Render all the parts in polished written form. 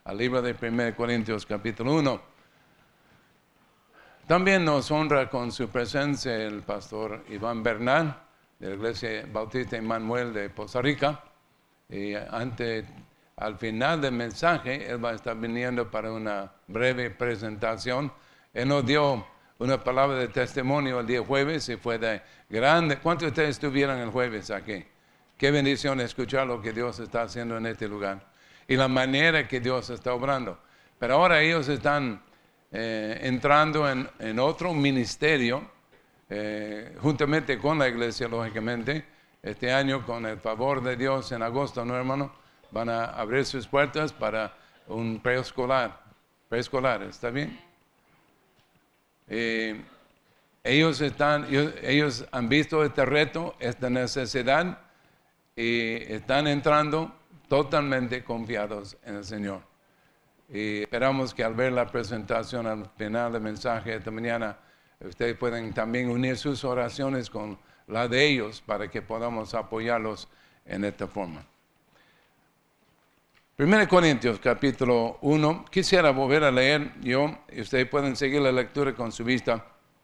al libro de 1 Corintios capítulo 1. También nos honra con su presencia el pastor Iván Bernal, de la Iglesia Bautista Emmanuel de Costa Rica. Y al final del mensaje, él va a estar viniendo para una breve presentación. Él nos dio una palabra de testimonio el día jueves y fue de grande. ¿Cuántos de ustedes estuvieron el jueves aquí? Qué bendición escuchar lo que Dios está haciendo en este lugar y la manera que Dios está obrando. Pero ahora ellos están entrando en otro ministerio, juntamente con la iglesia, lógicamente. Este año, con el favor de Dios, en agosto, ¿no, hermano? Van a abrir sus puertas para un preescolar. Preescolar, ¿está bien? Ellos han visto este reto, esta necesidad, y están entrando totalmente confiados en el Señor. Y esperamos que al ver la presentación al final del mensaje esta mañana, ustedes pueden también unir sus oraciones con la de ellos para que podamos apoyarlos en esta forma. 1 Corintios capítulo 1, quisiera volver a leer yo, y ustedes pueden seguir la lectura con su vista,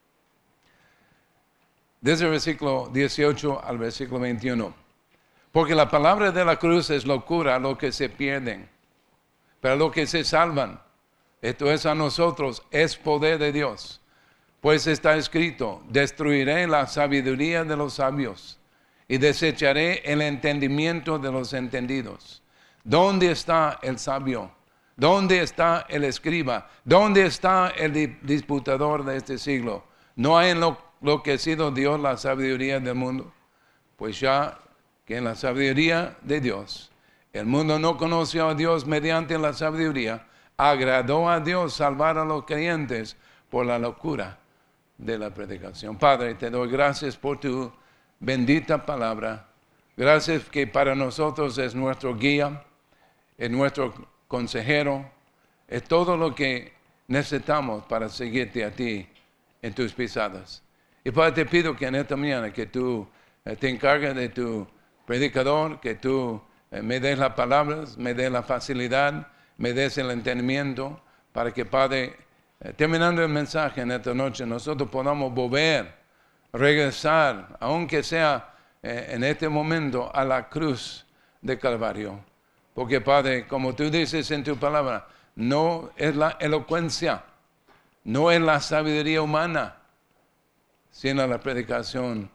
desde el versículo 18 al versículo 21. Porque la palabra de la cruz es locura a los que se pierden, pero a los que se salvan, esto es a nosotros, es poder de Dios. Pues está escrito, destruiré la sabiduría de los sabios y desecharé el entendimiento de los entendidos. ¿Dónde está el sabio? ¿Dónde está el escriba? ¿Dónde está el disputador de este siglo? ¿No ha enloquecido Dios la sabiduría del mundo? Pues ya que en la sabiduría de Dios, el mundo no conoció a Dios mediante la sabiduría, agradó a Dios salvar a los creyentes por la locura de la predicación. Padre, te doy gracias por tu bendita palabra. Gracias que para nosotros es nuestro guía, es nuestro consejero, es todo lo que necesitamos para seguirte a ti en tus pisadas. Y Padre, te pido que en esta mañana que tú te encargues de tu predicador, que tú me des las palabras, me des la facilidad, me des el entendimiento, para que, Padre, terminando el mensaje en esta noche, nosotros podamos volver, regresar, aunque sea en este momento, a la cruz de Calvario. Porque, Padre, como tú dices en tu palabra, no es la elocuencia, no es la sabiduría humana, sino la predicación.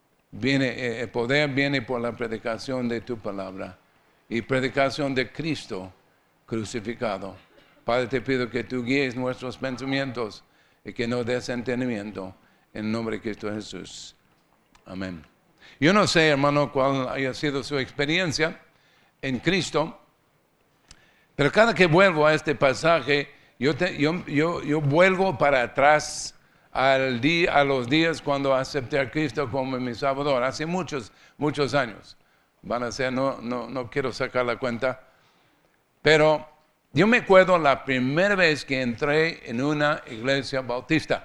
El poder viene por la predicación de tu palabra y predicación de Cristo crucificado. Padre, te pido que tú guíes nuestros pensamientos y que nos des entendimiento en el nombre de Cristo Jesús. Amén. Yo no sé, hermano, cuál haya sido su experiencia en Cristo, pero cada que vuelvo a este pasaje, yo vuelvo para atrás a los días cuando acepté a Cristo como mi Salvador, hace muchos años. Van a ser, no quiero sacar la cuenta, pero yo me acuerdo la primera vez que entré en una iglesia bautista.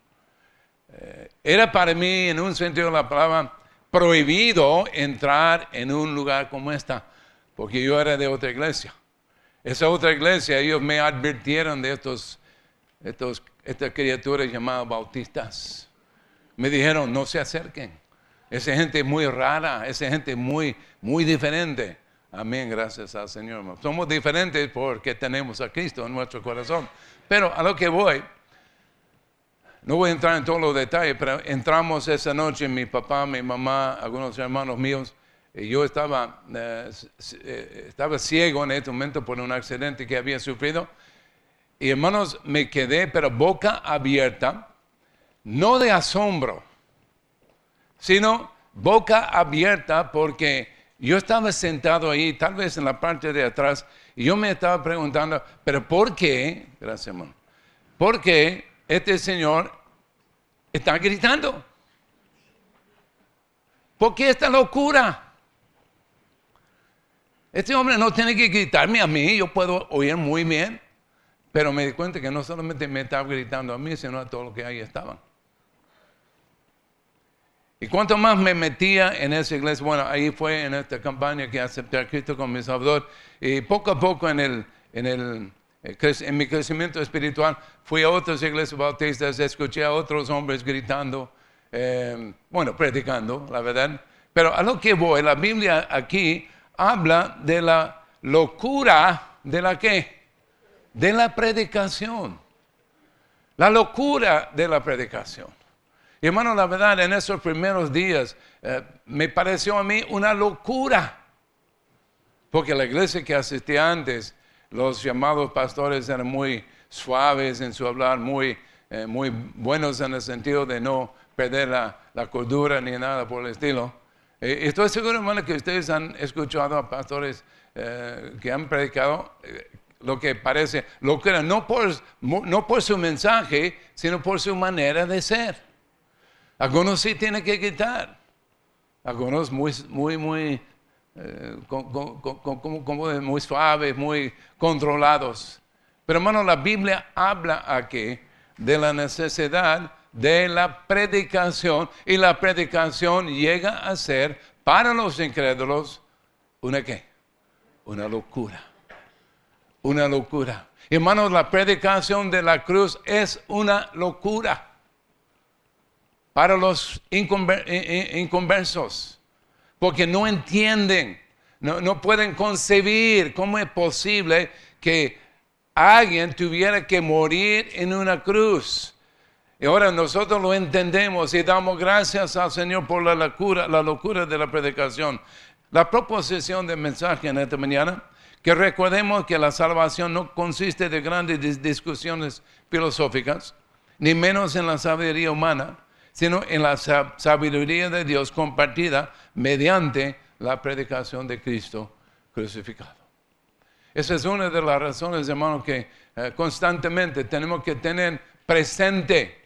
Era para mí, en un sentido de la palabra, prohibido entrar en un lugar como esta, porque yo era de otra iglesia. Esa otra iglesia, ellos me advirtieron de estas criaturas llamadas bautistas. Me dijeron, no se acerquen. Esa gente es muy rara, esa gente es muy diferente. Amén, gracias al Señor. Somos diferentes porque tenemos a Cristo en nuestro corazón. Pero a lo que voy, no voy a entrar en todos los detalles, pero entramos esa noche, mi papá, mi mamá, algunos hermanos míos, y yo estaba ciego en este momento por un accidente que había sufrido. Y hermanos, me quedé, pero boca abierta, no de asombro, sino boca abierta porque yo estaba sentado ahí, tal vez en la parte de atrás, y yo me estaba preguntando, pero ¿por qué? Gracias, hermano. ¿Por qué este señor está gritando? ¿Por qué esta locura? Este hombre no tiene que gritarme a mí, yo puedo oír muy bien. Pero me di cuenta que no solamente me estaba gritando a mí, sino a todos los que ahí estaban. Y cuanto más me metía en esa iglesia, bueno, ahí fue en esta campaña que acepté a Cristo como mi Salvador. Y poco a poco en en mi crecimiento espiritual, fui a otras iglesias bautistas, escuché a otros hombres gritando, predicando, la verdad. Pero a lo que voy, la Biblia aquí habla de la locura de la ¿qué? De la predicación. La locura de la predicación. Y hermano, la verdad, en esos primeros días me pareció a mí una locura. Porque la iglesia que asistía antes, los llamados pastores eran muy suaves en su hablar, muy buenos en el sentido de no perder la cordura ni nada por el estilo. Estoy seguro, hermano, que ustedes han escuchado a pastores que han predicado lo que parece locura, no por su mensaje, sino por su manera de ser. Algunos sí tienen que quitar, algunos muy suaves, muy controlados. Pero hermano, la Biblia habla aquí de la necesidad de la predicación, y la predicación llega a ser para los incrédulos una ¿qué? Una locura. Una locura. Hermanos, la predicación de la cruz es una locura para los inconversos, porque no entienden, no pueden concebir cómo es posible que alguien tuviera que morir en una cruz. Y ahora nosotros lo entendemos y damos gracias al Señor por la locura de la predicación. La proposición del mensaje en esta mañana, que recordemos que la salvación no consiste de grandes discusiones filosóficas, ni menos en la sabiduría humana, sino en la sabiduría de Dios compartida mediante la predicación de Cristo crucificado. Esa es una de las razones, hermanos, que constantemente tenemos que tener presente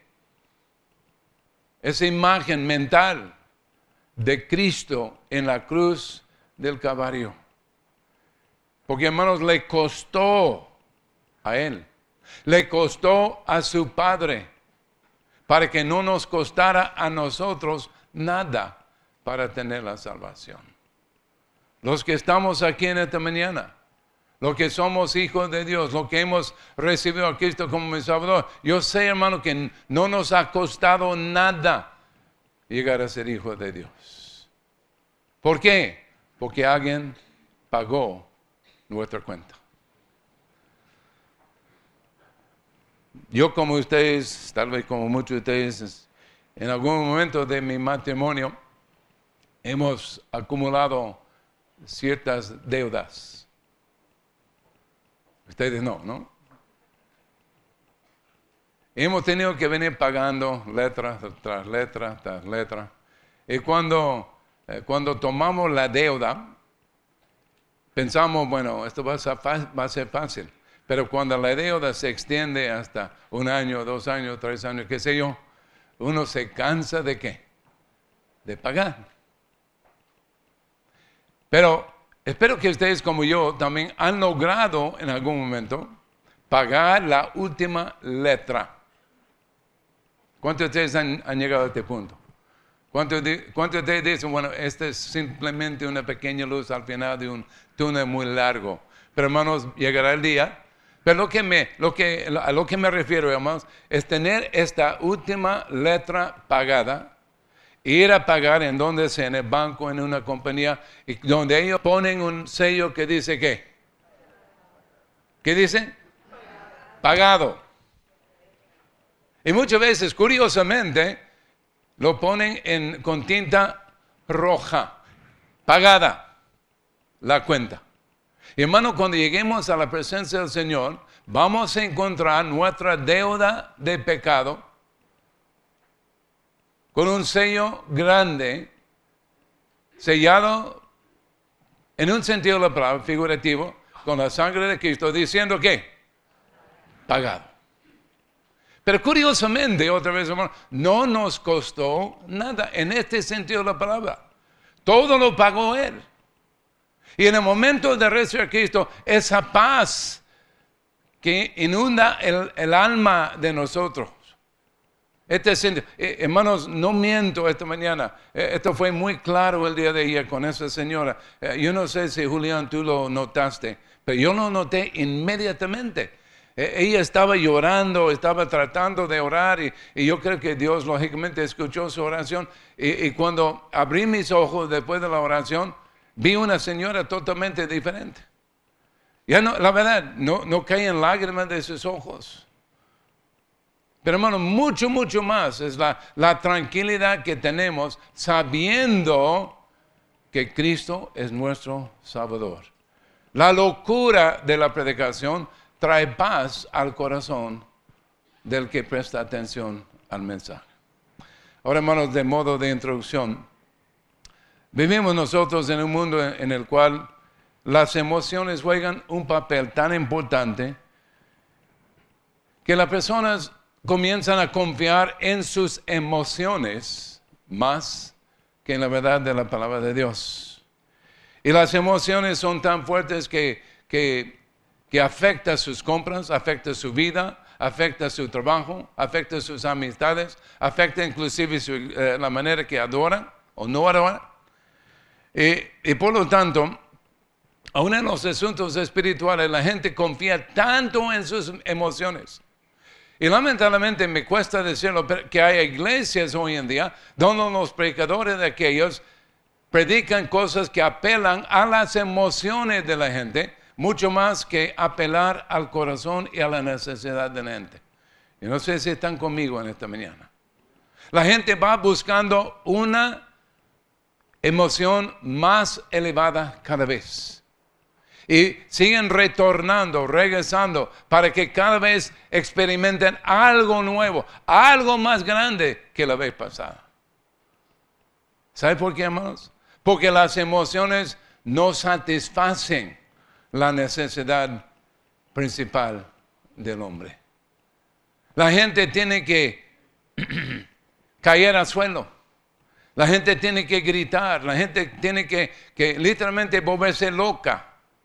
esa imagen mental de Cristo en la cruz del Calvario. Porque, hermanos, le costó a Él, le costó a su Padre, para que no nos costara a nosotros nada para tener la salvación. Los que estamos aquí en esta mañana, los que somos hijos de Dios, los que hemos recibido a Cristo como mi Salvador, yo sé, hermano, que no nos ha costado nada llegar a ser hijos de Dios. ¿Por qué? Porque alguien pagó nuestra cuenta. Yo, como ustedes, tal vez como muchos de ustedes, en algún momento de mi matrimonio hemos acumulado ciertas deudas. Ustedes no. Hemos tenido que venir pagando letra tras letra tras letra. Y cuando tomamos la deuda, pensamos, bueno, esto va a ser fácil. Pero cuando la deuda se extiende hasta 1 año, 2 años, 3 años, qué sé yo, uno se cansa ¿de qué? De pagar. Pero espero que ustedes como yo también han logrado en algún momento pagar la última letra. ¿Cuántos de ustedes han llegado a este punto? ¿Cuántos de ustedes dicen, bueno, esta es simplemente una pequeña luz al final de un túnel muy largo? Pero hermanos, llegará el día. Pero a lo que me refiero, hermanos, es tener esta última letra pagada, ir a pagar en donde sea, en el banco, en una compañía, y donde ellos ponen un sello que dice ¿qué? ¿Qué dice? Pagado. Y muchas veces, curiosamente, lo ponen con tinta roja, pagada la cuenta. Y hermano, cuando lleguemos a la presencia del Señor, vamos a encontrar nuestra deuda de pecado con un sello grande, sellado en un sentido de la palabra, figurativo, con la sangre de Cristo, diciendo ¿qué? Pagado. Pero curiosamente, otra vez, hermano, no nos costó nada en este sentido de la palabra. Todo lo pagó Él. Y en el momento de recibir a Cristo, esa paz que inunda el alma de nosotros. Hermanos, no miento esta mañana. Esto fue muy claro el día de ayer con esa señora. Yo no sé si, Julián, tú lo notaste, Pero yo lo noté inmediatamente. Ella estaba llorando, estaba tratando de orar y yo creo que Dios lógicamente escuchó su oración. Y cuando abrí mis ojos después de la oración, vi una señora totalmente diferente. Ya no, la verdad, no caían lágrimas de sus ojos. Pero hermano, mucho, mucho más es la tranquilidad que tenemos sabiendo que Cristo es nuestro Salvador. La locura de la predicación trae paz al corazón del que presta atención al mensaje. Ahora, hermanos, de modo de introducción, vivimos nosotros en un mundo en el cual las emociones juegan un papel tan importante que las personas comienzan a confiar en sus emociones más que en la verdad de la palabra de Dios. Y las emociones son tan fuertes que afecta sus compras, afecta su vida, afecta su trabajo, afecta sus amistades, afecta inclusive la manera que adoran o no adoran. Y por lo tanto, aún en los asuntos espirituales, la gente confía tanto en sus emociones. Y lamentablemente me cuesta decirlo, pero que hay iglesias hoy en día donde los predicadores de aquellos predican cosas que apelan a las emociones de la gente, mucho más que apelar al corazón y a la necesidad de la gente. Y no sé si están conmigo en esta mañana. La gente va buscando una emoción más elevada cada vez. Y siguen retornando, regresando, para que cada vez experimenten algo nuevo, algo más grande que la vez pasada. ¿Sabe por qué, hermanos? Porque las emociones no satisfacen la necesidad principal del hombre. La gente tiene que caer al suelo. La gente tiene que gritar. La gente tiene que literalmente volverse loca,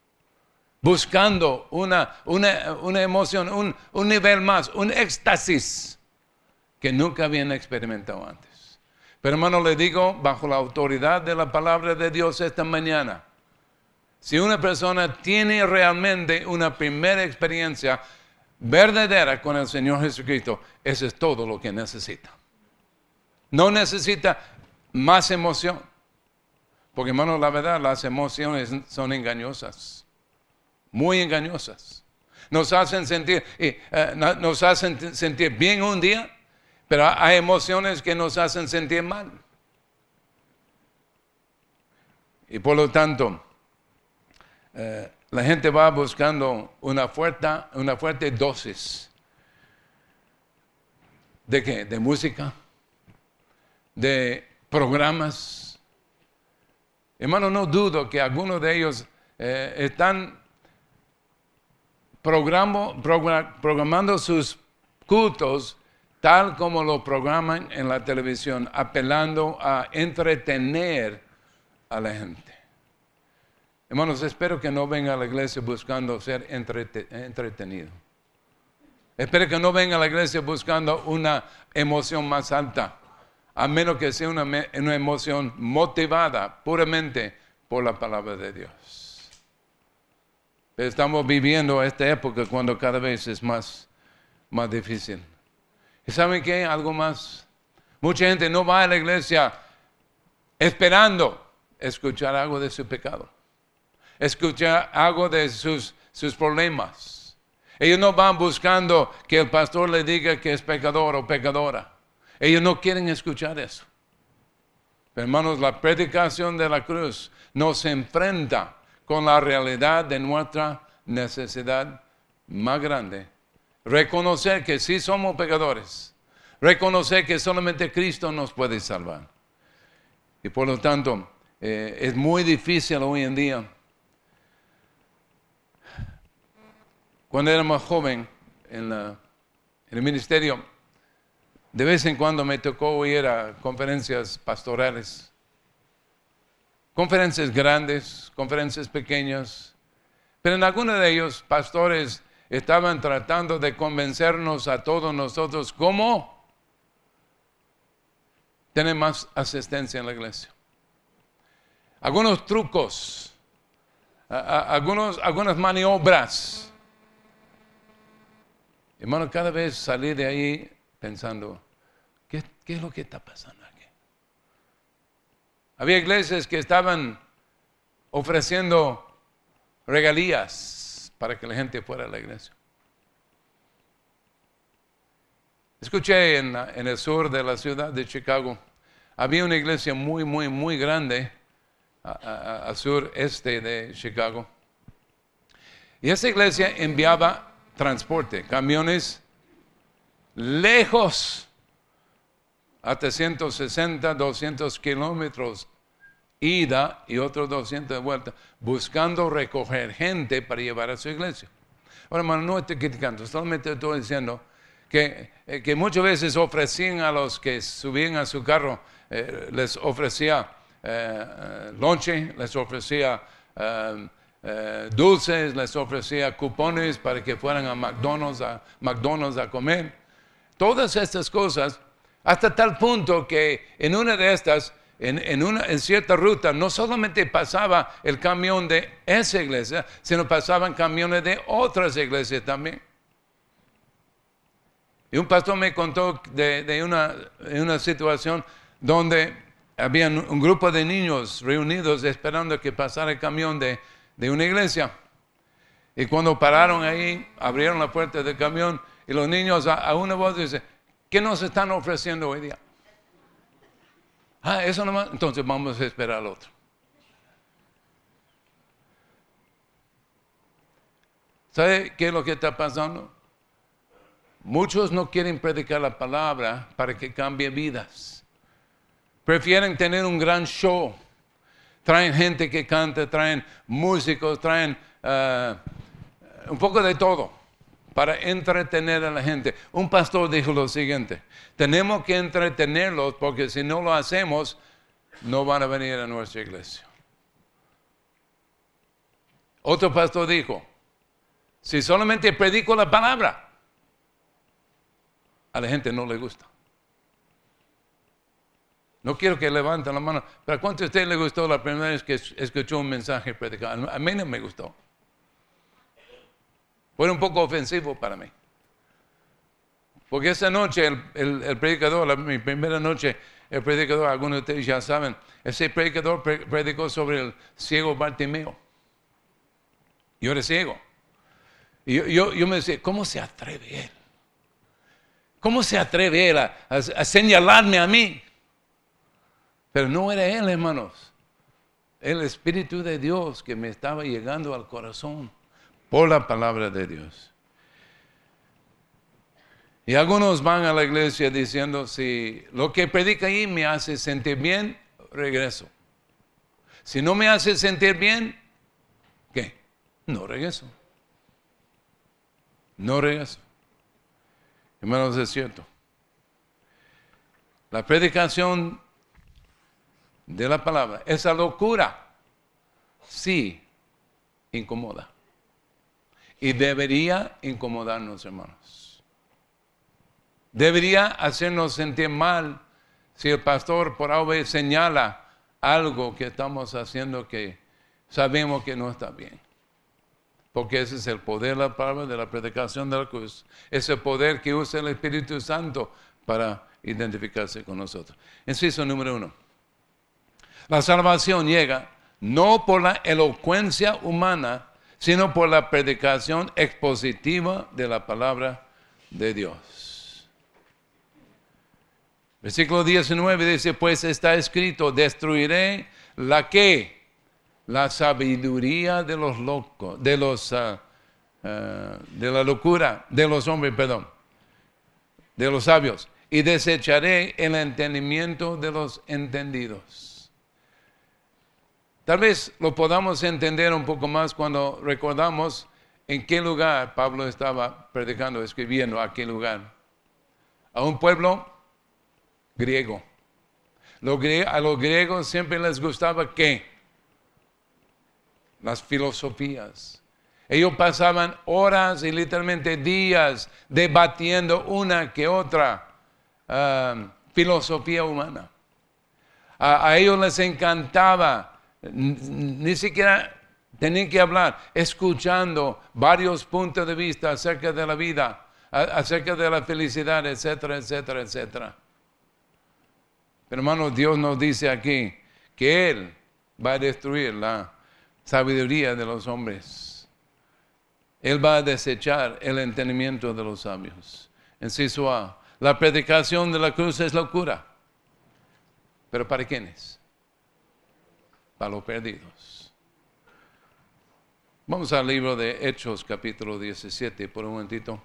buscando una emoción, un nivel más, un éxtasis que nunca habían experimentado antes. Pero hermano, le digo, bajo la autoridad de la palabra de Dios esta mañana, si una persona tiene realmente una primera experiencia verdadera con el Señor Jesucristo, eso es todo lo que necesita. No necesita más emoción. Porque hermano, la verdad, las emociones son engañosas. Muy engañosas. Nos hacen sentir bien un día, pero hay emociones que nos hacen sentir mal. Y por lo tanto, la gente va buscando una fuerte dosis. ¿De qué? De música, de programas. Hermano, no dudo que algunos de ellos están programando sus cultos tal como lo programan en la televisión, apelando a entretener a la gente. Hermanos, espero que no venga a la iglesia buscando ser entretenido. Espero que no venga a la iglesia buscando una emoción más alta, a menos que sea una emoción motivada puramente por la palabra de Dios. Pero estamos viviendo esta época cuando cada vez es más difícil. ¿Y saben qué? Algo más. Mucha gente no va a la iglesia esperando escuchar algo de su pecado, escuchar algo de sus problemas. Ellos no van buscando que el pastor le diga que es pecador o pecadora. Ellos no quieren escuchar eso. Pero hermanos, la predicación de la cruz nos enfrenta con la realidad de nuestra necesidad más grande. Reconocer que sí somos pecadores. Reconocer que solamente Cristo nos puede salvar. Y por lo tanto, es muy difícil hoy en día. Cuando era más joven en el ministerio, de vez en cuando me tocó ir a conferencias pastorales. Conferencias grandes, conferencias pequeñas. Pero en algunos de ellos, pastores estaban tratando de convencernos a todos nosotros cómo tener más asistencia en la iglesia. Algunos trucos algunas maniobras. Hermano, cada vez salí de ahí pensando, ¿qué es lo que está pasando aquí? Había iglesias que estaban ofreciendo regalías para que la gente fuera a la iglesia. Escuché en el sur de la ciudad de Chicago, había una iglesia muy, muy, muy grande al sureste de Chicago. Y esa iglesia enviaba transporte, camiones lejos, hasta 160, 200 kilómetros ida y otros 200 de vuelta, buscando recoger gente para llevar a su iglesia. Ahora, hermano, no estoy criticando, solamente estoy diciendo que muchas veces ofrecían a los que subían a su carro, les ofrecía lonche, les ofrecía dulces, les ofrecía cupones para que fueran a McDonald's a comer. Todas estas cosas, hasta tal punto que en una de estas, en cierta ruta, no solamente pasaba el camión de esa iglesia, sino pasaban camiones de otras iglesias también. Y un pastor me contó de una situación donde había un grupo de niños reunidos esperando que pasara el camión de una iglesia. Y cuando pararon ahí, abrieron la puerta del camión y los niños a una voz dicen, ¿qué nos están ofreciendo hoy día? Eso nomás, entonces vamos a esperar al otro. ¿Sabe qué es lo que está pasando? Muchos no quieren predicar la palabra para que cambie vidas. Prefieren tener un gran show. Traen gente que canta, traen músicos, traen un poco de todo para entretener a la gente. Un pastor dijo lo siguiente, tenemos que entretenerlos porque si no lo hacemos, no van a venir a nuestra iglesia. Otro pastor dijo, si solamente predico la palabra, a la gente no le gusta. No quiero que levanten la mano, pero ¿a cuánto a usted le gustó la primera vez que escuchó un mensaje predicado? A mí no me gustó. Fue un poco ofensivo para mí. Porque esa noche el predicador, mi primera noche, el predicador, algunos de ustedes ya saben, ese predicador predicó sobre el ciego Bartimeo. Yo era ciego. Y yo me decía, ¿cómo se atreve él? ¿Cómo se atreve él a señalarme a mí? Pero no era él, hermanos. El Espíritu de Dios que me estaba llegando al corazón por la palabra de Dios. Y algunos van a la iglesia diciendo, si lo que predica ahí me hace sentir bien, regreso. Si no me hace sentir bien, ¿qué? No regreso. No regreso. Hermanos, es cierto. La predicación de la palabra, esa locura, sí, incomoda. Y debería incomodarnos, hermanos. Debería hacernos sentir mal si el pastor por algo señala algo que estamos haciendo que sabemos que no está bien. Porque ese es el poder de la palabra, de la predicación de la cruz. Es el poder que usa el Espíritu Santo para identificarse con nosotros. Inciso número 1. La salvación llega no por la elocuencia humana, sino por la predicación expositiva de la palabra de Dios. Versículo 19 dice, pues está escrito, destruiré la sabiduría de los locos, de la locura de los hombres, de los sabios, y desecharé el entendimiento de los entendidos. Tal vez lo podamos entender un poco más cuando recordamos en qué lugar Pablo estaba predicando, escribiendo, a qué lugar. A un pueblo griego. A los griegos siempre les gustaba ¿qué? Las filosofías. Ellos pasaban horas y literalmente días debatiendo una que otra filosofía humana. A ellos les encantaba, ni siquiera Tienen que hablar, escuchando varios puntos de vista acerca de la vida, acerca de la felicidad, etcétera, etcétera, etcétera. Pero hermanos, Dios nos dice aquí que Él va a destruir la sabiduría de los hombres. Él va a desechar el entendimiento de los sabios. Inciso A, la predicación de la cruz es locura. ¿Pero para quiénes? Para los perdidos. Vamos al libro de Hechos, capítulo 17, por un momentito.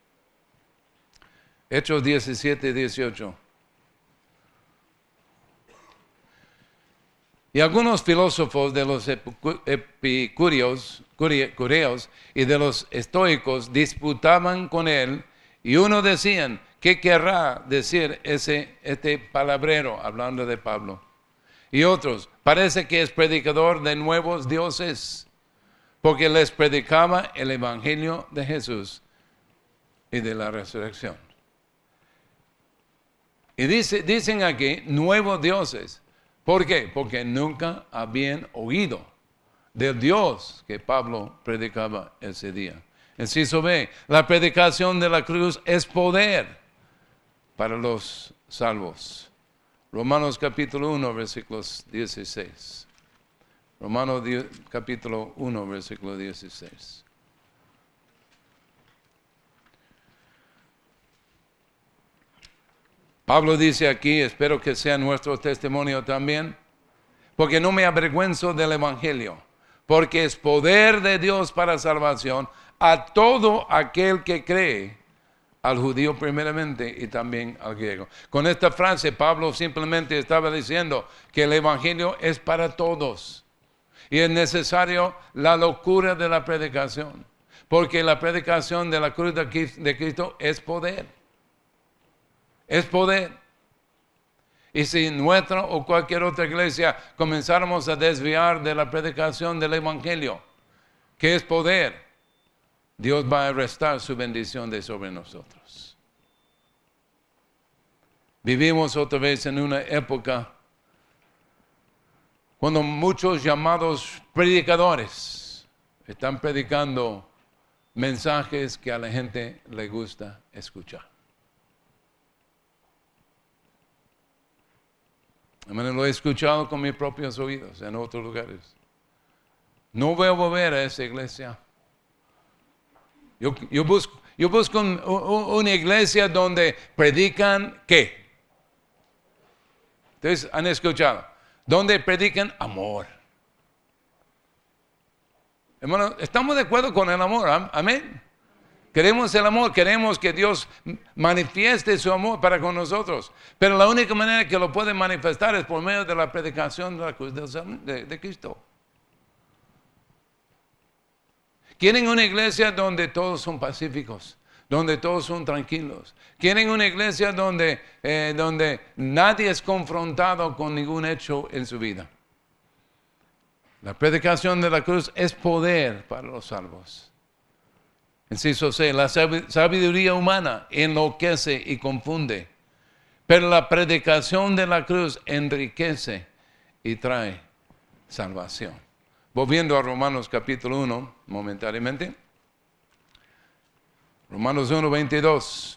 Hechos 17, 18. Y algunos filósofos de los epicúreos y de los estoicos disputaban con él, y uno decían, ¿qué querrá decir este palabrero? Hablando de Pablo. Y otros, parece que es predicador de nuevos dioses, porque les predicaba el evangelio de Jesús y de la resurrección. Y dicen aquí, nuevos dioses. ¿Por qué? Porque nunca habían oído del Dios que Pablo predicaba ese día. Inciso B, la predicación de la cruz es poder para los salvos. Romanos capítulo 1, versículos 16. Romanos capítulo 1, versículo 16. Pablo dice aquí, espero que sea nuestro testimonio también, porque no me avergüenzo del evangelio, porque es poder de Dios para salvación a todo aquel que cree, al judío primeramente y también al griego. Con esta frase Pablo simplemente estaba diciendo que el evangelio es para todos y es necesario la locura de la predicación, porque la predicación de la cruz de Cristo es poder. Es poder. Y si nuestra o cualquier otra iglesia comenzáramos a desviar de la predicación del evangelio, que es poder, Dios va a restar su bendición de sobre nosotros. Vivimos otra vez en una época cuando muchos llamados predicadores están predicando mensajes que a la gente le gusta escuchar. Lo he escuchado con mis propios oídos en otros lugares. No voy a volver a esa iglesia. Yo busco una iglesia donde predican ¿qué? Ustedes han escuchado. Donde predican amor. Hermano, estamos de acuerdo con el amor. Amén. Queremos el amor, queremos que Dios manifieste su amor para con nosotros. Pero la única manera que lo puede manifestar es por medio de la predicación de la cruz de Cristo. Quieren una iglesia donde todos son pacíficos, donde todos son tranquilos. Quieren una iglesia donde nadie es confrontado con ningún hecho en su vida. La predicación de la cruz es poder para los salvos. Inciso C, la sabiduría humana enloquece y confunde, pero la predicación de la cruz enriquece y trae salvación. Volviendo a Romanos capítulo 1, momentáneamente. Romanos 1, 22.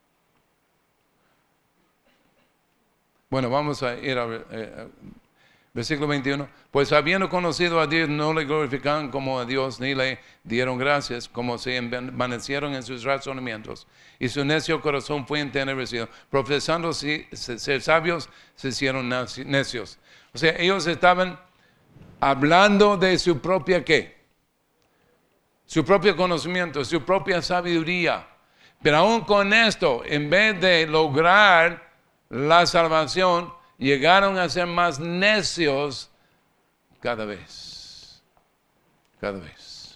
Bueno, vamos a ir a versículo 21. Pues habiendo conocido a Dios, no le glorificaban como a Dios, ni le dieron gracias, como se envanecieron en sus razonamientos. Y su necio corazón fue entenebrecido. Profesando ser sabios, se hicieron necios. O sea, ellos estaban hablando de su propia ¿qué? Su propio conocimiento, su propia sabiduría. Pero aún con esto, en vez de lograr la salvación, llegaron a ser más necios cada vez. Cada vez.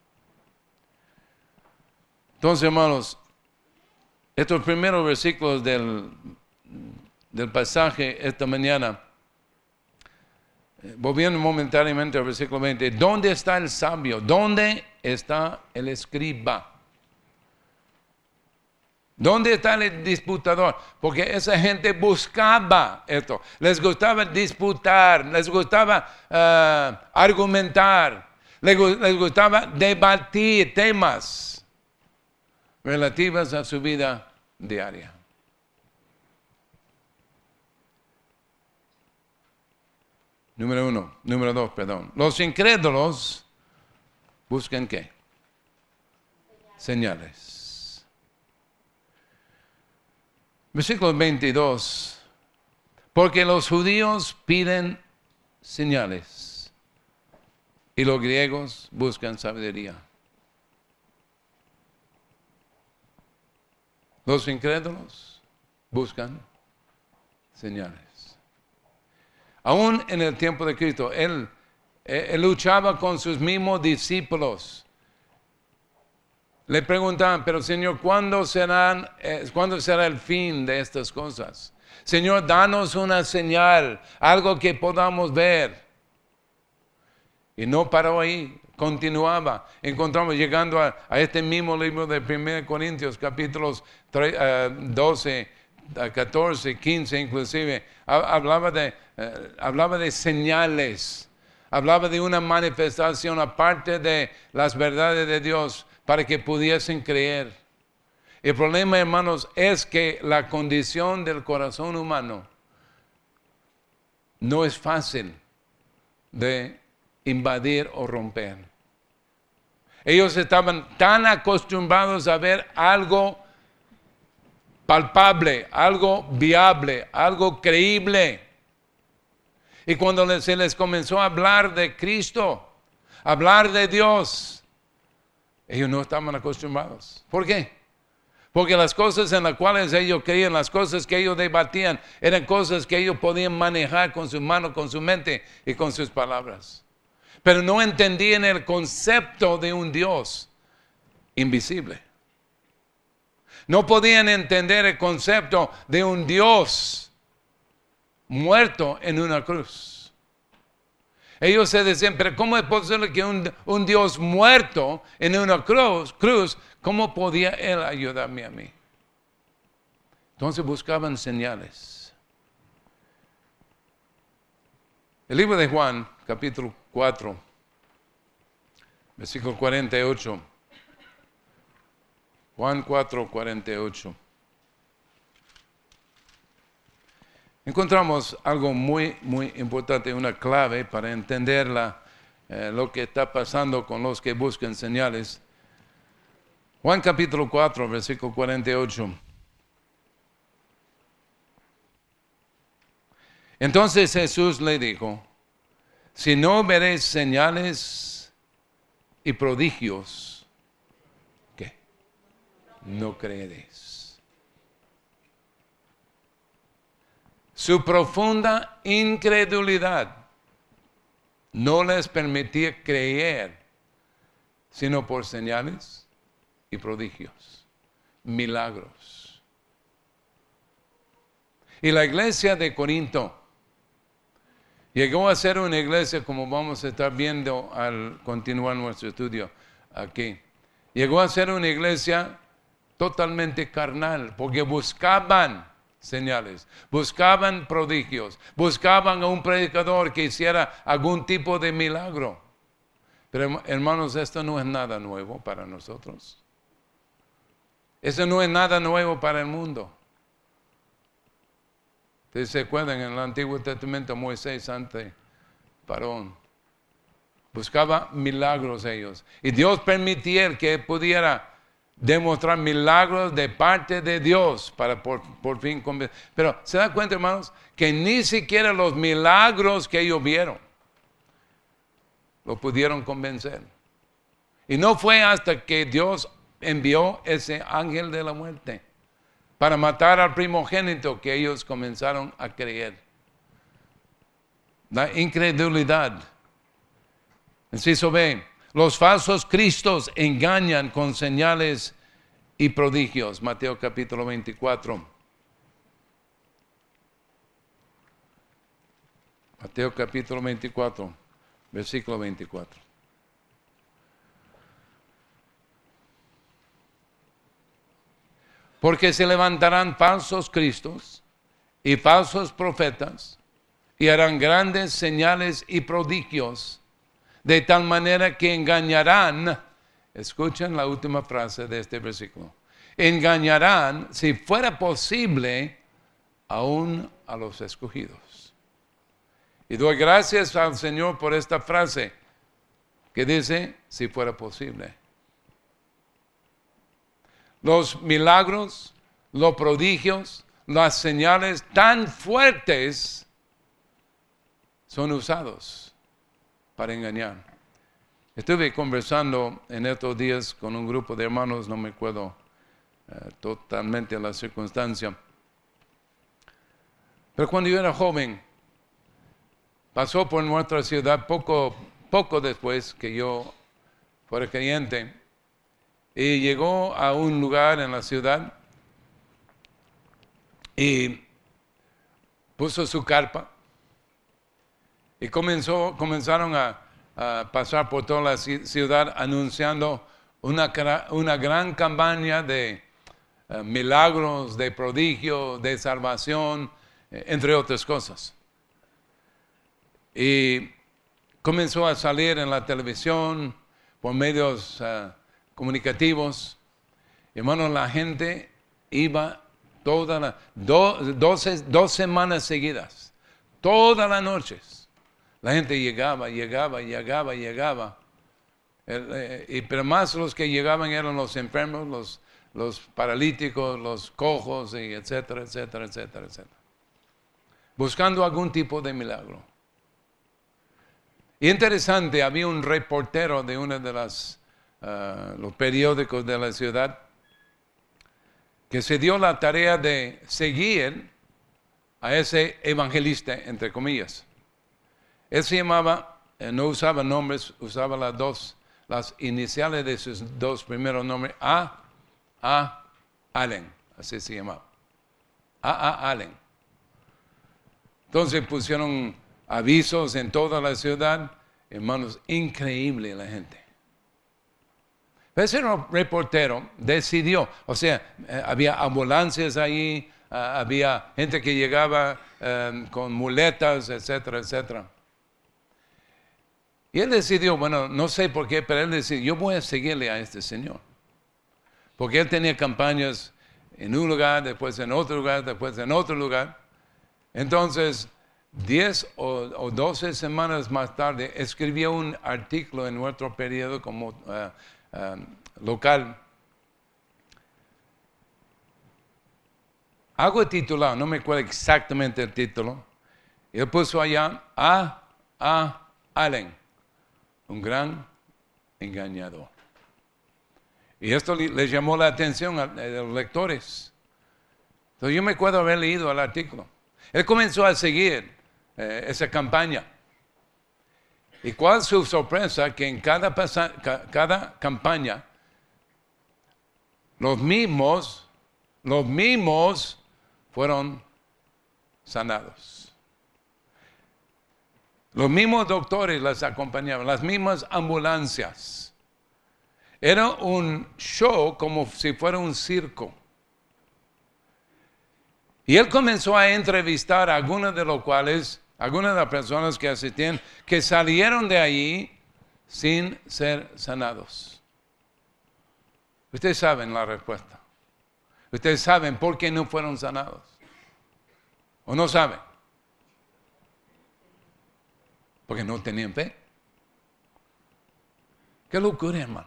Entonces, hermanos, estos primeros versículos del pasaje esta mañana, volviendo momentáneamente al versículo 20, ¿dónde está el sabio? ¿Dónde está el escriba? ¿Dónde está el disputador? Porque esa gente buscaba esto. Les gustaba disputar, les gustaba argumentar, Les gustaba debatir temas relativos a su vida diaria. Número dos, perdón. Los incrédulos buscan ¿qué? Señales. Versículo 22. Porque los judíos piden señales y los griegos buscan sabiduría. Los incrédulos buscan señales. Aún en el tiempo de Cristo, él luchaba con sus mismos discípulos. Le preguntaban, pero Señor, ¿cuándo será el fin de estas cosas? Señor, danos una señal, algo que podamos ver. Y no paró ahí, continuaba. Encontramos llegando a este mismo libro de 1 Corintios, capítulos 12, 14, 15 inclusive. Hablaba de señales, hablaba de una manifestación aparte de las verdades de Dios para que pudiesen creer. El problema, hermanos, es que la condición del corazón humano no es fácil de invadir o romper. Ellos estaban tan acostumbrados a ver algo palpable, algo viable, algo creíble. Y cuando se les comenzó a hablar de Cristo, hablar de Dios, ellos no estaban acostumbrados. ¿Por qué? Porque las cosas en las cuales ellos creían, las cosas que ellos debatían, eran cosas que ellos podían manejar con su mano, con su mente y con sus palabras. Pero no entendían el concepto de un Dios invisible. No podían entender el concepto de un Dios muerto en una cruz. Ellos se decían, pero ¿cómo es posible que un Dios muerto en una cruz, cómo podía Él ayudarme a mí? Entonces buscaban señales. El libro de Juan, capítulo 4, versículo 48. Juan 4, 48. Encontramos algo muy, muy importante, una clave para entender lo que está pasando con los que buscan señales. Juan capítulo 4, versículo 48. Entonces Jesús le dijo, si no veréis señales y prodigios, ¿qué? No creeréis. Su profunda incredulidad no les permitía creer, sino por señales y prodigios, milagros. Y la iglesia de Corinto llegó a ser una iglesia, como vamos a estar viendo al continuar nuestro estudio aquí. Llegó a ser una iglesia totalmente carnal, porque buscaban señales, buscaban prodigios, buscaban a un predicador que hiciera algún tipo de milagro. Pero hermanos, esto no es nada nuevo para nosotros. Eso no es nada nuevo para el mundo. Ustedes se acuerdan en el Antiguo Testamento Moisés ante Faraón. Buscaba milagros ellos. Y Dios permitía que pudiera demostrar milagros de parte de Dios para por fin convencer. Pero se da cuenta, hermanos, que ni siquiera los milagros que ellos vieron lo pudieron convencer. Y no fue hasta que Dios envió ese ángel de la muerte para matar al primogénito que ellos comenzaron a creer. La incredulidad. Inciso B. Los falsos cristos engañan con señales y prodigios. Mateo capítulo 24. Mateo capítulo 24, versículo 24. Porque se levantarán falsos cristos y falsos profetas y harán grandes señales y prodigios, de tal manera que engañarán, escuchen la última frase de este versículo, engañarán, si fuera posible, aún a los escogidos. Y doy gracias al Señor por esta frase que dice, si fuera posible. Los milagros, los prodigios, las señales tan fuertes son usados para engañar. Estuve conversando en estos días con un grupo de hermanos, no me acuerdo totalmente la circunstancia, pero cuando yo era joven, pasó por nuestra ciudad poco después que yo fuera creyente, y llegó a un lugar en la ciudad y puso su carpa y comenzaron a pasar por toda la ciudad anunciando una gran campaña de milagros, de prodigios, de salvación, entre otras cosas. Y comenzó a salir en la televisión por medios comunicativos. Hermanos, la gente iba todas las 2 semanas seguidas, todas las noches. La gente llegaba. Pero más los que llegaban eran los enfermos, los paralíticos, los cojos, y etcétera. Buscando algún tipo de milagro. Y interesante, había un reportero de uno de los periódicos de la ciudad que se dio la tarea de seguir a ese evangelista, entre comillas. Él se llamaba, no usaba nombres, usaba las iniciales de sus 2 primeros nombres, A. Allen, así se llamaba. A. Allen. Entonces pusieron avisos en toda la ciudad, hermanos, increíble la gente. Ese reportero decidió, o sea, había ambulancias ahí, había gente que llegaba con muletas, etcétera. Y él decidió, bueno, no sé por qué, pero él decidió, yo voy a seguirle a este señor. Porque él tenía campañas en un lugar, después en otro lugar, después en otro lugar. Entonces, 10 o 12 semanas más tarde, escribió un artículo en nuestro periódico como local. Algo titulado, no me acuerdo exactamente el título. Él puso allá A. Allen, un gran engañador. Y esto le llamó la atención a los lectores. Entonces yo me acuerdo haber leído el artículo. Él comenzó a seguir esa campaña. ¿Y cuál su sorpresa? Que en cada campaña los mismos fueron sanados. Los mismos doctores las acompañaban, las mismas ambulancias. Era un show como si fuera un circo. Y él comenzó a entrevistar a algunas de las personas que asistían, que salieron de allí sin ser sanados. Ustedes saben la respuesta. Ustedes saben por qué no fueron sanados. ¿O no saben? Porque no tenían fe. Qué locura, hermanos.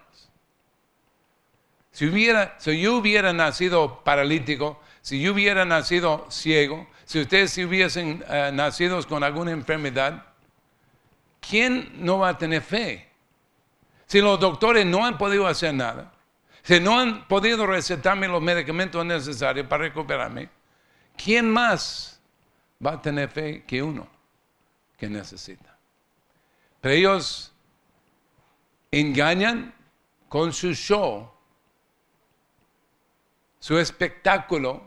Si yo hubiera nacido paralítico, si yo hubiera nacido ciego, si ustedes hubiesen nacido con alguna enfermedad, ¿quién no va a tener fe? Si los doctores no han podido hacer nada, si no han podido recetarme los medicamentos necesarios para recuperarme, ¿quién más va a tener fe que uno que necesita? Pero ellos engañan con su show, su espectáculo.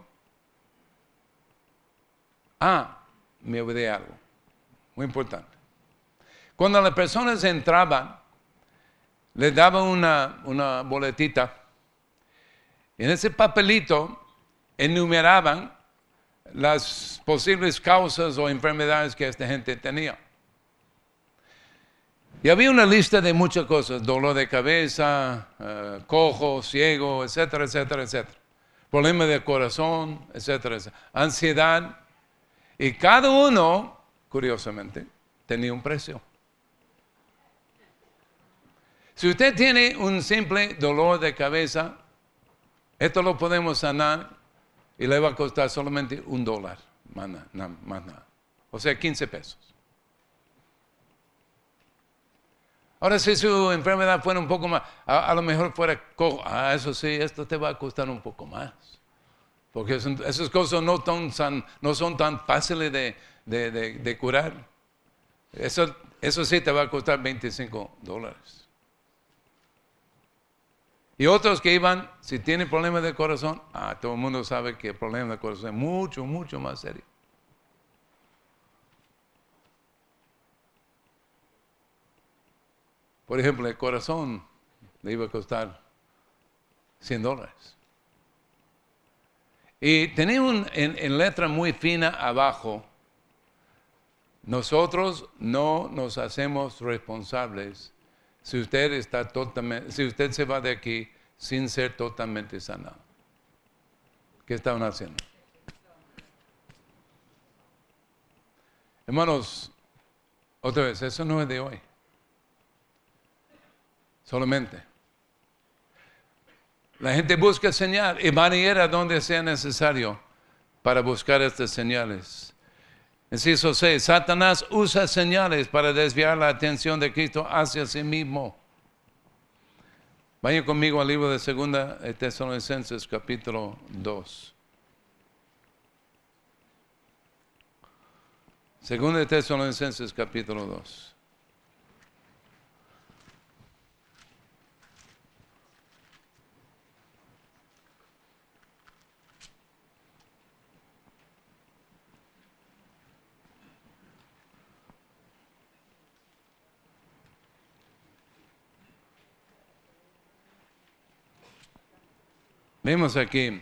Me olvidé algo muy importante. Cuando las personas entraban, les daban una boletita. En ese papelito enumeraban las posibles causas o enfermedades que esta gente tenía. Y había una lista de muchas cosas, dolor de cabeza, cojo, ciego, etcétera, etcétera, etcétera. Problema de corazón, etcétera, etcétera. Ansiedad. Y cada uno, curiosamente, tenía un precio. Si usted tiene un simple dolor de cabeza, esto lo podemos sanar y le va a costar solamente $1, más nada. O sea, 15 pesos. Ahora, si su enfermedad fuera un poco más, a lo mejor fuera cojo, eso sí, esto te va a costar un poco más. Porque esas cosas no son tan fáciles de curar. Eso sí te va a costar $25. Y otros que iban, si tienen problemas de corazón, todo el mundo sabe que el problema de corazón es mucho, mucho más serio. Por ejemplo, el corazón le iba a costar $100. Y tenía en letra muy fina abajo, nosotros no nos hacemos responsables si usted se va de aquí sin ser totalmente sanado. ¿Qué estaban haciendo? Hermanos, otra vez, eso no es de hoy. Solamente. La gente busca señal y van a ir a donde sea necesario para buscar estas señales. Inciso 6, Satanás usa señales para desviar la atención de Cristo hacia sí mismo. Vayan conmigo al libro de 2 Tesalonicenses capítulo 2. 2 Tesalonicenses capítulo 2. Vemos aquí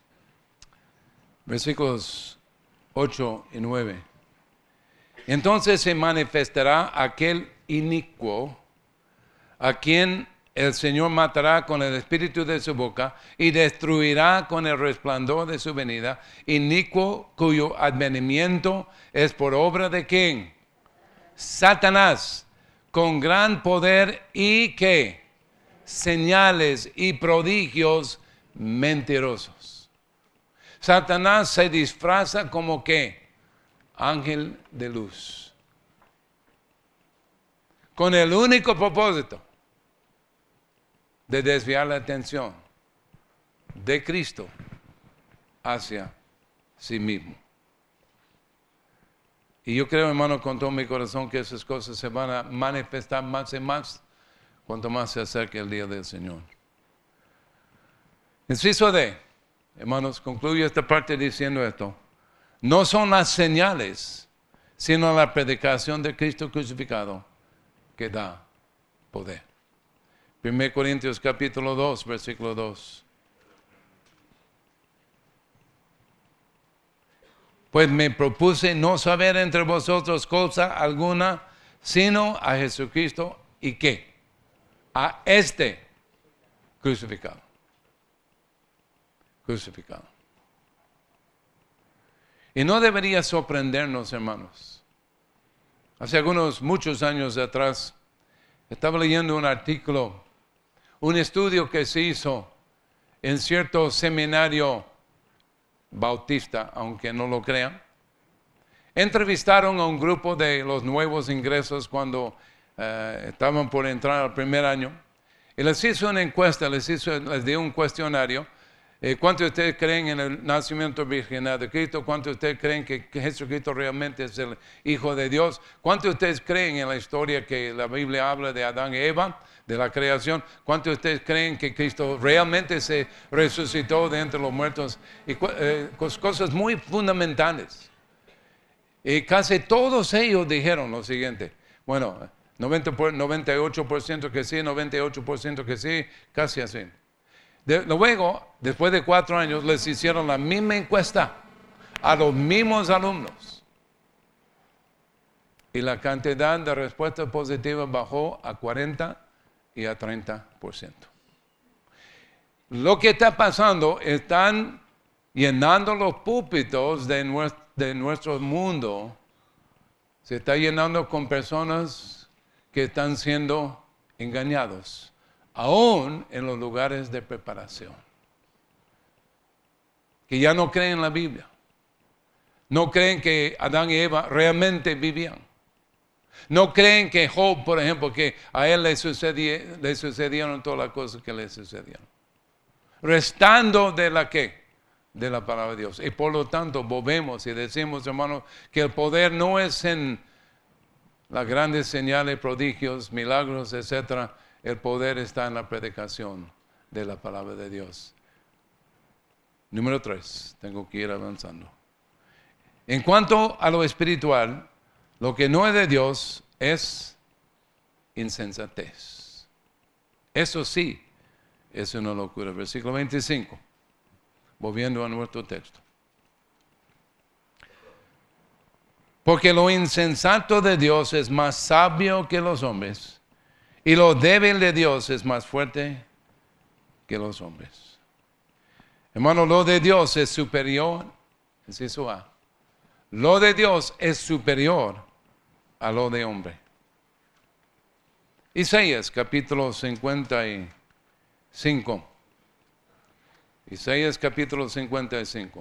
versículos 8 y 9. Entonces se manifestará aquel inicuo a quien el Señor matará con el espíritu de su boca y destruirá con el resplandor de su venida, inicuo cuyo advenimiento es por obra de ¿quién? Satanás, con gran poder y ¿qué? Señales y prodigios mentirosos. Satanás se disfraza como ¿qué? Ángel de luz. Con el único propósito de desviar la atención de Cristo hacia sí mismo. Y yo creo, hermano, con todo mi corazón que esas cosas se van a manifestar más y más cuanto más se acerque el día del Señor. Inciso D, hermanos, concluyo esta parte diciendo esto. No son las señales, sino la predicación de Cristo crucificado que da poder. 1 Corintios capítulo 2, versículo 2. Pues me propuse no saber entre vosotros cosa alguna, sino a Jesucristo y ¿qué? A este crucificado. Crucificado. Y no debería sorprendernos, hermanos. Hace muchos años atrás, estaba leyendo un artículo, un estudio que se hizo en cierto seminario bautista, aunque no lo crean. Entrevistaron a un grupo de los nuevos ingresos cuando estaban por entrar al primer año. Y les hizo una encuesta, les dio un cuestionario. ¿Cuántos de ustedes creen en el nacimiento virginal de Cristo? ¿Cuántos de ustedes creen que Jesucristo realmente es el Hijo de Dios? ¿Cuántos de ustedes creen en la historia que la Biblia habla de Adán y Eva, de la creación? ¿Cuántos de ustedes creen que Cristo realmente se resucitó de entre los muertos? Y cosas muy fundamentales. Y casi todos ellos dijeron lo siguiente. Bueno, 98% que sí, 98% que sí, casi así. Luego, después de 4 años, les hicieron la misma encuesta a los mismos alumnos. y la cantidad de respuestas positivas bajó a 40 y a 30%. Lo que está pasando, están llenando los púlpitos de nuestro mundo, se está llenando con personas que están siendo engañados, aún en los lugares de preparación, que ya no creen en la Biblia, no creen que Adán y Eva realmente vivían, no creen que Job, por ejemplo, que a él le sucedieron todas las cosas que le sucedieron, restando de la ¿qué? De la palabra de Dios. Y por lo tanto volvemos y decimos, hermanos, que el poder no es en las grandes señales, prodigios, milagros, etc. El poder está en la predicación de la palabra de Dios. Número 3, tengo que ir avanzando. En cuanto a lo espiritual, lo que no es de Dios es insensatez. Eso sí es una locura. Versículo 25. Volviendo a nuestro texto. Porque lo insensato de Dios es más sabio que los hombres, y lo débil de Dios es más fuerte que los hombres. Hermano, lo de Dios es superior, inciso A. Lo de Dios es superior a lo de hombre. Isaías capítulo 55. Isaías capítulo 55.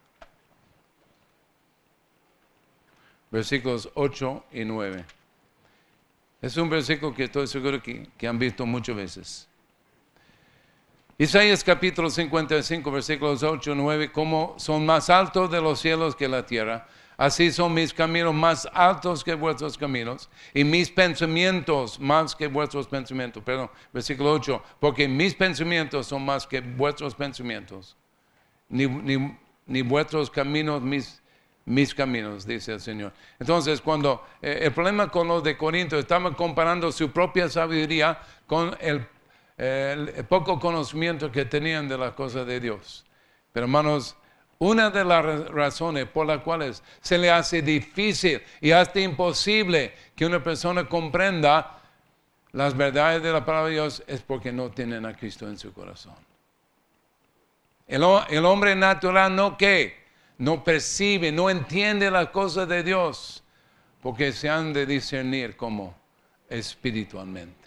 Versículos 8 y 9. Es un versículo que estoy seguro que han visto muchas veces. Isaías capítulo 55, versículos 8 y 9. Como son más altos de los cielos que la tierra, así son mis caminos más altos que vuestros caminos, y mis pensamientos más que vuestros pensamientos. Perdón, versículo 8. Porque mis pensamientos son más que vuestros pensamientos, ni vuestros caminos mis caminos, dice el Señor. Entonces, cuando el problema con los de Corinto, estaban comparando su propia sabiduría con el poco conocimiento que tenían de las cosas de Dios. Pero hermanos, una de las razones por las cuales se le hace difícil y hasta imposible que una persona comprenda las verdades de la palabra de Dios es porque no tienen a Cristo en su corazón. El hombre natural no percibe, no entiende las cosas de Dios, porque se han de discernir como espiritualmente.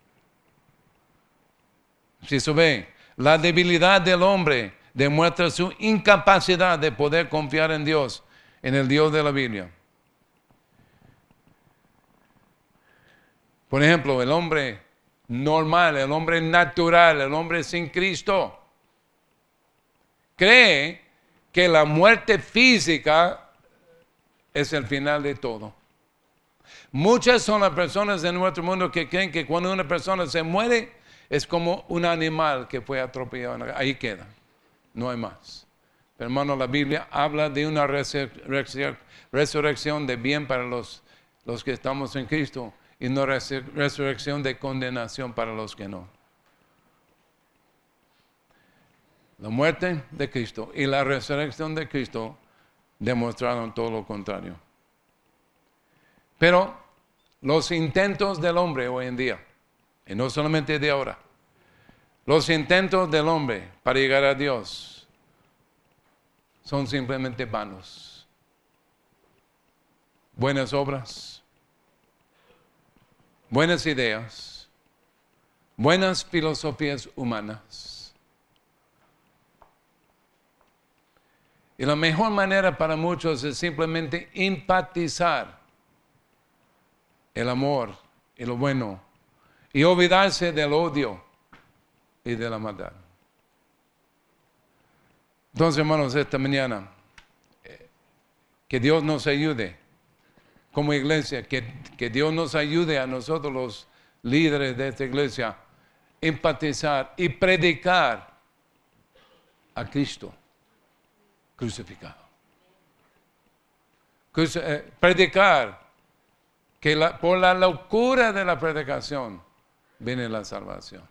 Si se ve, la debilidad del hombre demuestra su incapacidad de poder confiar en Dios, en el Dios de la Biblia. Por ejemplo, el hombre normal, el hombre natural, el hombre sin Cristo, cree que la muerte física es el final de todo. Muchas son las personas en nuestro mundo que creen que cuando una persona se muere es como un animal que fue atropellado. Ahí queda, no hay más. Pero hermano, la Biblia habla de una resurrección de bien para los que estamos en Cristo y no resurrección de condenación para los que no. La muerte de Cristo y la resurrección de Cristo demostraron todo lo contrario. Pero los intentos del hombre hoy en día, y no solamente de ahora, los intentos del hombre para llegar a Dios son simplemente vanos. Buenas obras, buenas ideas, buenas filosofías humanas. Y la mejor manera para muchos es simplemente empatizar el amor y lo bueno y olvidarse del odio y de la maldad. Entonces, hermanos, esta mañana, que Dios nos ayude como iglesia, que Dios nos ayude a nosotros los líderes de esta iglesia, empatizar y predicar a Cristo crucificado. Predicar que por la locura de la predicación viene la salvación.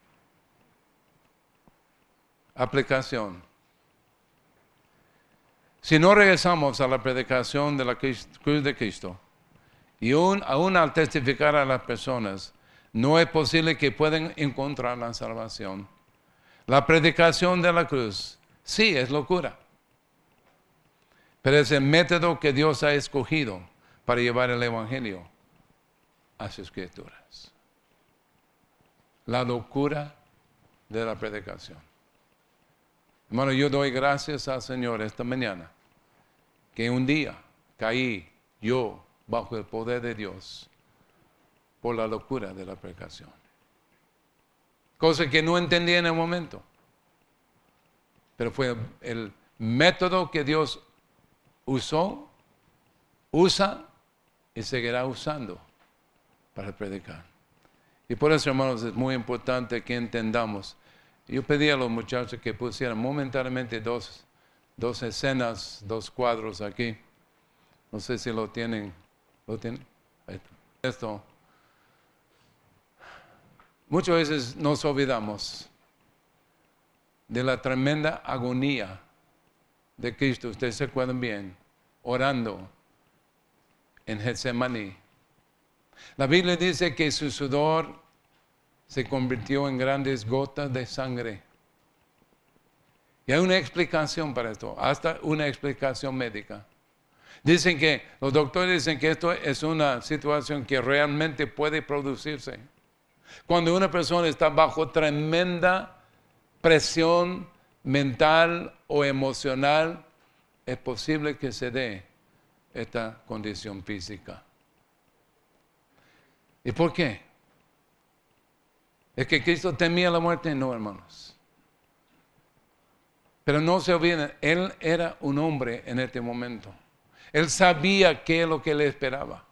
Aplicación. Si no regresamos a la predicación de la cruz de Cristo, y aún al testificar a las personas, no es posible que puedan encontrar la salvación. La predicación de la cruz, sí, es locura. Pero es el método que Dios ha escogido para llevar el Evangelio a sus criaturas. La locura de la predicación. Hermano, yo doy gracias al Señor esta mañana que un día caí yo bajo el poder de Dios por la locura de la predicación. Cosa que no entendí en el momento. Pero fue el método que Dios usó, usa y seguirá usando para predicar. Y por eso, hermanos, es muy importante que entendamos. Yo pedí a los muchachos que pusieran momentáneamente dos escenas, dos cuadros aquí. No sé si lo tienen. ¿Lo tienen? Ahí está. Esto. Muchas veces nos olvidamos de la tremenda agonía de Cristo. Ustedes se acuerdan bien, orando en Getsemaní. La Biblia dice que su sudor se convirtió en grandes gotas de sangre. Y hay una explicación para esto, hasta una explicación médica. Los doctores dicen que esto es una situación que realmente puede producirse. Cuando una persona está bajo tremenda presión mental o emocional, es posible que se dé esta condición física. ¿Y por qué? ¿Es que Cristo temía la muerte? No, hermanos. Pero no se olviden, Él era un hombre en este momento. Él sabía qué es lo que le esperaba.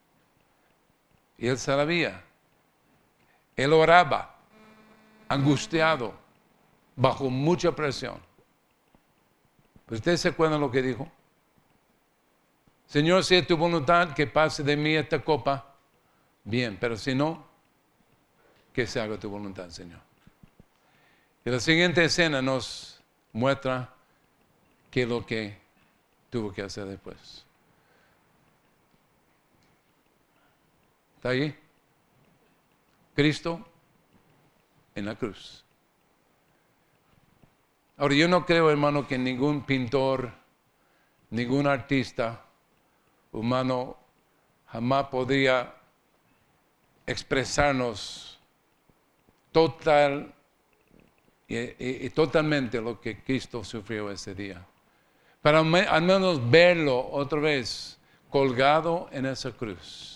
Y Él sabía. Él oraba, angustiado, bajo mucha presión. ¿Pero ustedes se acuerdan lo que dijo? Señor, si es tu voluntad, que pase de mí esta copa. Bien, pero si no, que se haga tu voluntad, Señor. Y la siguiente escena nos muestra qué es lo que tuvo que hacer después. ¿Está ahí? Cristo en la cruz. Ahora, yo no creo, hermano, que ningún pintor, ningún artista humano jamás podría expresarnos totalmente lo que Cristo sufrió ese día. Para al menos verlo otra vez colgado en esa cruz.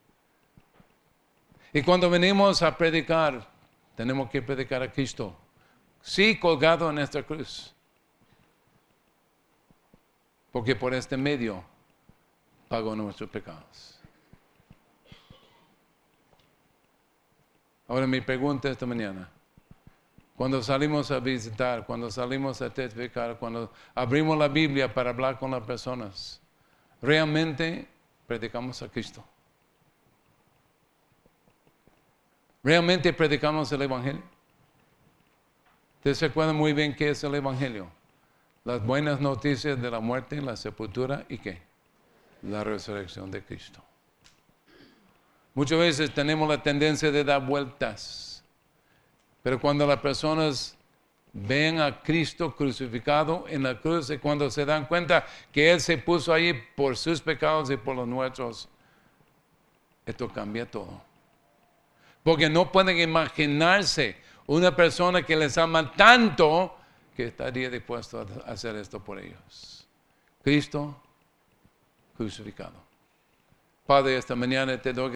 Y cuando venimos a predicar, tenemos que predicar a Cristo. Sí, colgado en esta cruz. Porque por este medio pagó nuestros pecados. Ahora mi pregunta esta mañana. Cuando salimos a visitar, cuando salimos a testificar, cuando abrimos la Biblia para hablar con las personas, ¿realmente predicamos a Cristo? ¿Realmente predicamos el Evangelio? Ustedes se acuerdan muy bien qué es el Evangelio. Las buenas noticias de la muerte, la sepultura y ¿qué? La resurrección de Cristo. Muchas veces tenemos la tendencia de dar vueltas. Pero cuando las personas ven a Cristo crucificado en la cruz y cuando se dan cuenta que Él se puso ahí por sus pecados y por los nuestros, esto cambia todo. Porque no pueden imaginarse una persona que les ama tanto que estaría dispuesto a hacer esto por ellos. Cristo crucificado. Padre, esta mañana te doy